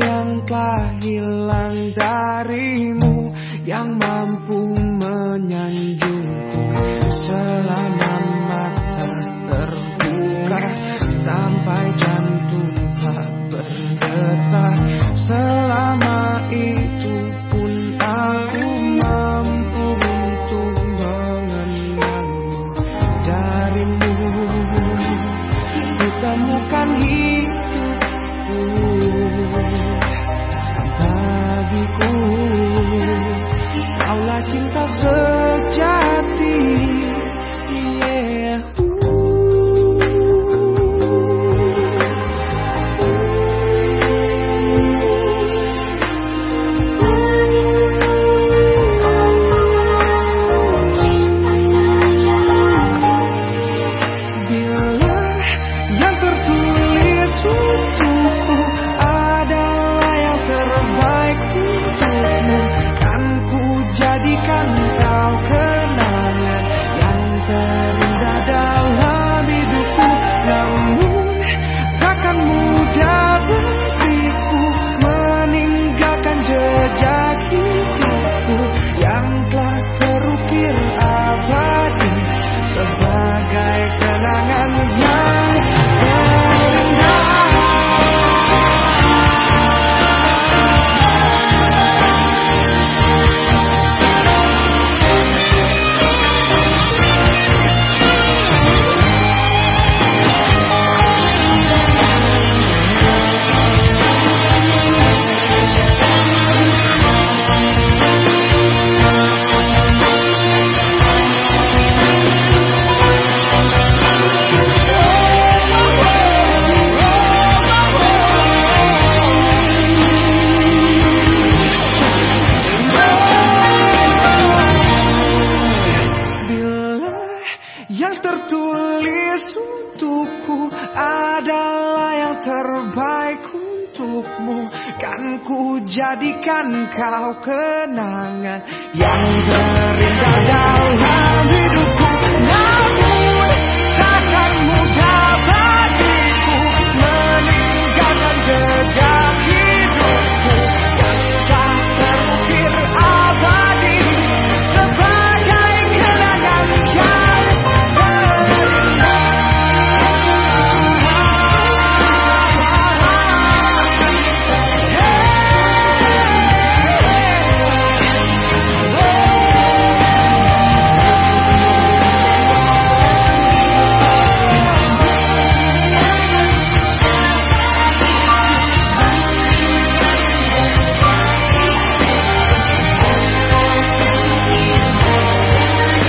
yang telah hilang darimu, yang mampu menyanjungku selama mata terbuka, sampai jantung tak berdetak. Selama itu pun aku mampu untuk mengenangmu. Darimu ku temukan hidupku, bagiku kaulah cinta sejati. Yang tertulis untukku adalah yang terbaik untukmu. Kan ku jadikan kau kenangan yang terindah dalam hidupku.